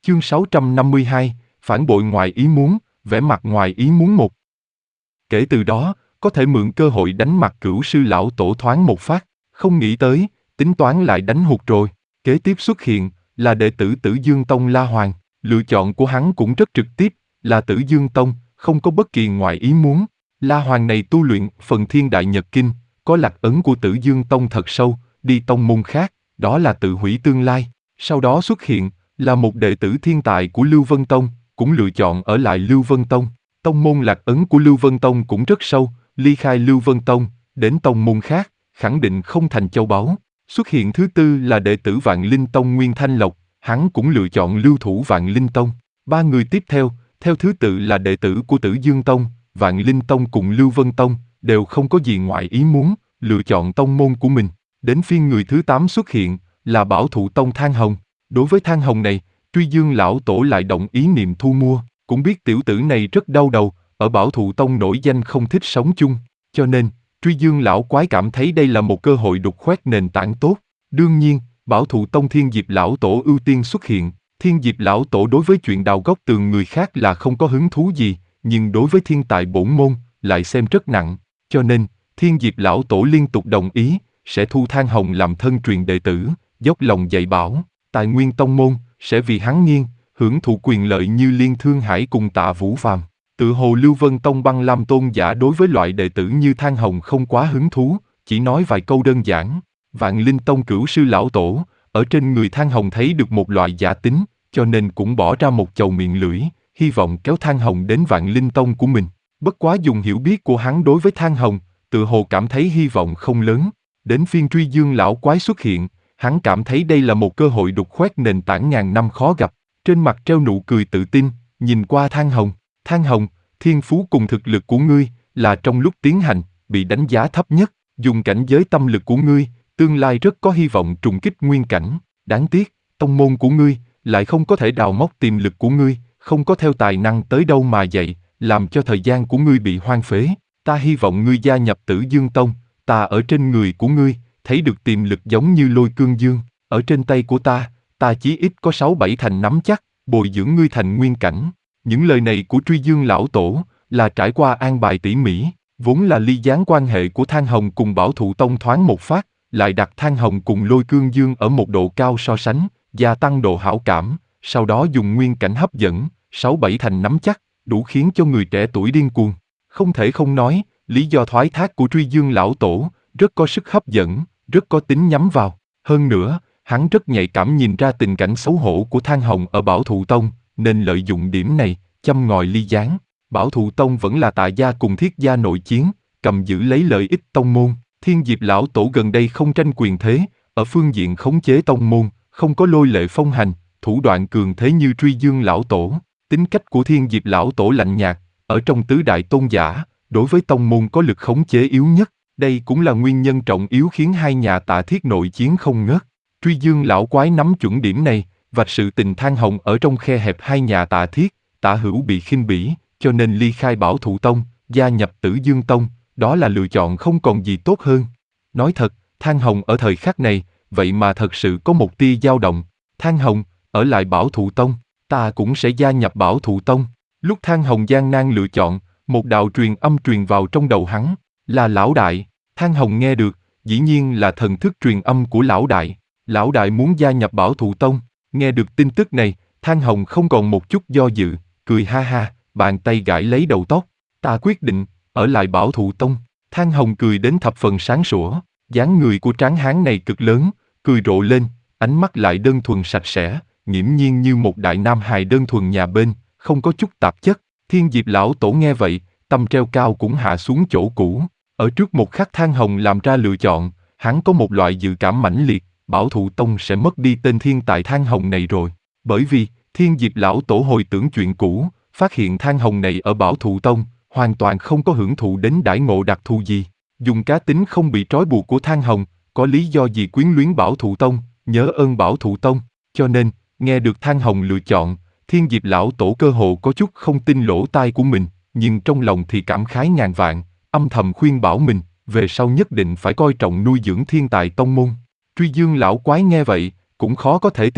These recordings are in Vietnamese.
Chương 652, phản bội ngoài ý muốn, vẻ mặt ngoài ý muốn một. Kể từ đó, có thể mượn cơ hội đánh mặt Cửu sư lão tổ thoáng một phát, không nghĩ tới, tính toán lại đánh hụt rồi. Kế tiếp xuất hiện, là đệ tử Tử Dương Tông La Hoàng, lựa chọn của hắn cũng rất trực tiếp, là Tử Dương Tông, không có bất kỳ ngoài ý muốn. La Hoàng này tu luyện phần Thiên Đại Nhật Kinh, có lạc ấn của Tử Dương Tông thật sâu, đi tông môn khác, đó là tự hủy tương lai. Sau đó xuất hiện, là một đệ tử thiên tài của Lưu Vân Tông, cũng lựa chọn ở lại Lưu Vân Tông. Tông môn lạc ấn của Lưu Vân Tông cũng rất sâu, ly khai Lưu Vân Tông, đến tông môn khác, khẳng định không thành châu báu. Xuất hiện thứ tư là đệ tử Vạn Linh Tông Nguyên Thanh Lộc, hắn cũng lựa chọn lưu thủ Vạn Linh Tông. Ba người tiếp theo, theo thứ tự là đệ tử của Tử Dương Tông, Vạn Linh Tông cùng Lưu Vân Tông, đều không có gì ngoài ý muốn, lựa chọn tông môn của mình. Đến phiên người thứ 8 xuất hiện, là Bảo Thụ Tông Thang Hồng. Đối với Thang Hồng này, Truy Dương lão tổ lại động ý niệm thu mua, cũng biết tiểu tử này rất đau đầu, ở Bảo Thụ Tông nổi danh không thích sống chung, cho nên, Truy Dương lão quái cảm thấy đây là một cơ hội đục khoét nền tảng tốt. Đương nhiên, Bảo Thụ Tông Thiên Diệp lão tổ ưu tiên xuất hiện. Thiên Diệp lão tổ đối với chuyện đào gốc tường người khác là không có hứng thú gì, nhưng đối với thiên tài bổn môn, lại xem rất nặng, cho nên, Thiên Diệp lão tổ liên tục đồng ý, sẽ thu Thang Hồng làm thân truyền đệ tử, dốc lòng dạy bảo, tài nguyên tông môn, sẽ vì hắn nghiêng, hưởng thụ quyền lợi như Liên Thương Hải cùng Tạ Vũ Phàm. Tự hồ Lưu Vân Tông Băng Lam tôn giả đối với loại đệ tử như Thang Hồng không quá hứng thú, chỉ nói vài câu đơn giản. Vạn Linh Tông Cửu sư lão tổ, ở trên người Thang Hồng thấy được một loại giả tính, cho nên cũng bỏ ra một chầu miệng lưỡi, hy vọng kéo Thang Hồng đến Vạn Linh Tông của mình. Bất quá dùng hiểu biết của hắn đối với Thang Hồng, tự hồ cảm thấy hy vọng không lớn. Đến phiên Truy Dương lão quái xuất hiện, hắn cảm thấy đây là một cơ hội đục khoét nền tảng ngàn năm khó gặp. Trên mặt treo nụ cười tự tin, nhìn qua Thang Hồng. Thang Hồng, thiên phú cùng thực lực của ngươi, là trong lúc tiến hành, bị đánh giá thấp nhất. Dùng cảnh giới tâm lực của ngươi, tương lai rất có hy vọng trùng kích nguyên cảnh. Đáng tiếc, tông môn của ngươi, lại không có thể đào móc tiềm lực của ngươi, không có theo tài năng tới đâu mà dạy, làm cho thời gian của ngươi bị hoang phế. Ta hy vọng ngươi gia nhập Tử Dương Tông, ta ở trên người của ngươi, thấy được tiềm lực giống như Lôi Cương Dương, ở trên tay của ta chí ít có 6-7 thành nắm chắc, bồi dưỡng ngươi thành nguyên cảnh. Những lời này của Truy Dương lão tổ, là trải qua an bài tỉ mỉ, vốn là ly gián quan hệ của Thang Hồng cùng Bảo Thụ Tông thoáng một phát, lại đặt Thang Hồng cùng Lôi Cương Dương ở một độ cao so sánh, gia tăng độ hảo cảm, sau đó dùng nguyên cảnh hấp dẫn, 6-7 thành nắm chắc, đủ khiến cho người trẻ tuổi điên cuồng. Không thể không nói, lý do thoái thác của Truy Dương lão tổ, rất có sức hấp dẫn, rất có tính nhắm vào. Hơn nữa, hắn rất nhạy cảm nhìn ra tình cảnh xấu hổ của Thang Hồng ở Bảo Thụ Tông, nên lợi dụng điểm này, châm ngòi ly gián. Bảo Thụ Tông vẫn là Tạ gia cùng Thiết gia nội chiến, cầm giữ lấy lợi ích tông môn. Thiên Diệp lão tổ gần đây không tranh quyền thế, ở phương diện khống chế tông môn, không có lôi lệ phong hành, thủ đoạn cường thế như Truy Dương lão tổ. Tính cách của Thiên Diệp lão tổ lạnh nhạt, ở trong tứ đại tôn giả, đối với tông môn có lực khống chế yếu nhất. Đây cũng là nguyên nhân trọng yếu khiến hai nhà Tạ Thiết nội chiến không ngớt. Truy Dương lão quái nắm chuẩn điểm này, vạch sự tình Thang Hồng ở trong khe hẹp hai nhà Tạ Thiết, Tạ Hữu bị khinh bỉ, cho nên ly khai Bảo Thụ Tông, gia nhập Tử Dương Tông, đó là lựa chọn không còn gì tốt hơn. Nói thật, Thang Hồng ở thời khắc này, vậy mà thật sự có một tia dao động. Thang Hồng, ở lại Bảo Thụ Tông, ta cũng sẽ gia nhập Bảo Thụ Tông. Lúc Thang Hồng gian nan lựa chọn, một đạo truyền âm truyền vào trong đầu hắn, là lão đại. Thang Hồng nghe được, dĩ nhiên là thần thức truyền âm của lão đại. Lão đại muốn gia nhập Bảo Thụ Tông. Nghe được tin tức này, Thang Hồng không còn một chút do dự, cười ha ha, bàn tay gãi lấy đầu tóc. Ta quyết định, ở lại Bảo Thụ Tông. Thang Hồng cười đến thập phần sáng sủa, dáng người của tráng hán này cực lớn, cười rộ lên, ánh mắt lại đơn thuần sạch sẽ, nghiễm nhiên như một đại nam hài đơn thuần nhà bên, không có chút tạp chất. Thiên Diệp lão tổ nghe vậy, tâm treo cao cũng hạ xuống chỗ cũ. Ở trước một khắc Thang Hồng làm ra lựa chọn, hắn có một loại dự cảm mãnh liệt, Bảo Thụ Tông sẽ mất đi tên thiên tài Thang Hồng này rồi. Bởi vì, Thiên Diệp lão tổ hồi tưởng chuyện cũ, phát hiện Thang Hồng này ở Bảo Thụ Tông, hoàn toàn không có hưởng thụ đến đãi ngộ đặc thù gì. Dùng cá tính không bị trói buộc của Thang Hồng, có lý do gì quyến luyến Bảo Thụ Tông, nhớ ơn Bảo Thụ Tông. Cho nên, nghe được Thang Hồng lựa chọn, Thiên Diệp lão tổ cơ hồ có chút không tin lỗ tai của mình, nhưng trong lòng thì cảm khái ngàn vạn, âm thầm khuyên bảo mình, về sau nhất định phải coi trọng nuôi dưỡng thiên tài tông môn. Truy Dương lão quái nghe vậy, cũng khó có thể tin.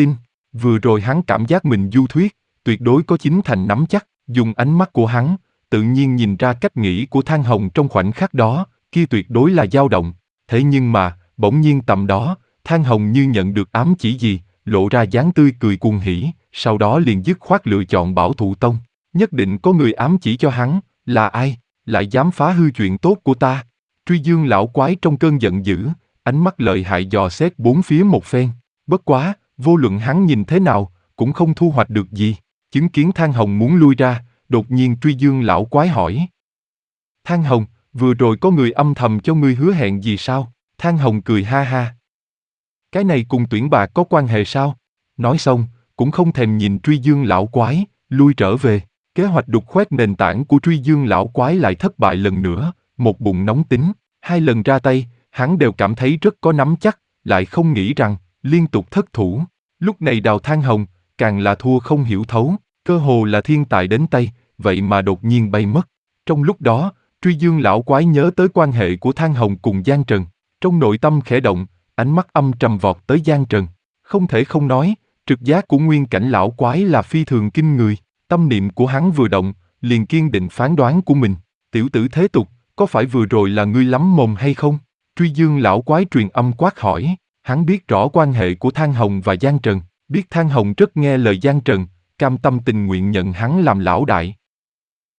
Vừa rồi hắn cảm giác mình du thuyết, tuyệt đối có chín thành nắm chắc, dùng ánh mắt của hắn, tự nhiên nhìn ra cách nghĩ của Thang Hồng trong khoảnh khắc đó, kia tuyệt đối là dao động. Thế nhưng mà, bỗng nhiên tầm đó, Thang Hồng như nhận được ám chỉ gì, lộ ra dáng tươi cười cuồng hỉ, sau đó liền dứt khoát lựa chọn Bảo Thụ Tông. Nhất định có người ám chỉ cho hắn, là ai, lại dám phá hư chuyện tốt của ta. Truy Dương lão quái trong cơn giận dữ, ánh mắt lợi hại dò xét bốn phía một phen. Bất quá, vô luận hắn nhìn thế nào, cũng không thu hoạch được gì. Chứng kiến Thang Hồng muốn lui ra, đột nhiên Truy Dương lão quái hỏi. Thang Hồng, vừa rồi có người âm thầm cho ngươi hứa hẹn gì sao? Thang Hồng cười ha ha. Cái này cùng tuyển bạc có quan hệ sao? Nói xong, cũng không thèm nhìn Truy Dương lão quái, lui trở về. Kế hoạch đục khoét nền tảng của Truy Dương lão quái lại thất bại lần nữa, một bụng nóng tính. Hai lần ra tay, hắn đều cảm thấy rất có nắm chắc, lại không nghĩ rằng, liên tục thất thủ. Lúc này Đào Thang Hồng, càng là thua không hiểu thấu, cơ hồ là thiên tài đến tay, vậy mà đột nhiên bay mất. Trong lúc đó, Truy Dương lão quái nhớ tới quan hệ của Thang Hồng cùng Giang Trần. Trong nội tâm khẽ động, ánh mắt âm trầm vọt tới Giang Trần. Không thể không nói, trực giác của nguyên cảnh lão quái là phi thường kinh người. Tâm niệm của hắn vừa động, liền kiên định phán đoán của mình. Tiểu tử thế tục, có phải vừa rồi là ngươi lắm mồm hay không? Truy Dương lão quái truyền âm quát hỏi. Hắn biết rõ quan hệ của Thang Hồng và Giang Trần, biết Thang Hồng rất nghe lời Giang Trần, cam tâm tình nguyện nhận hắn làm lão đại.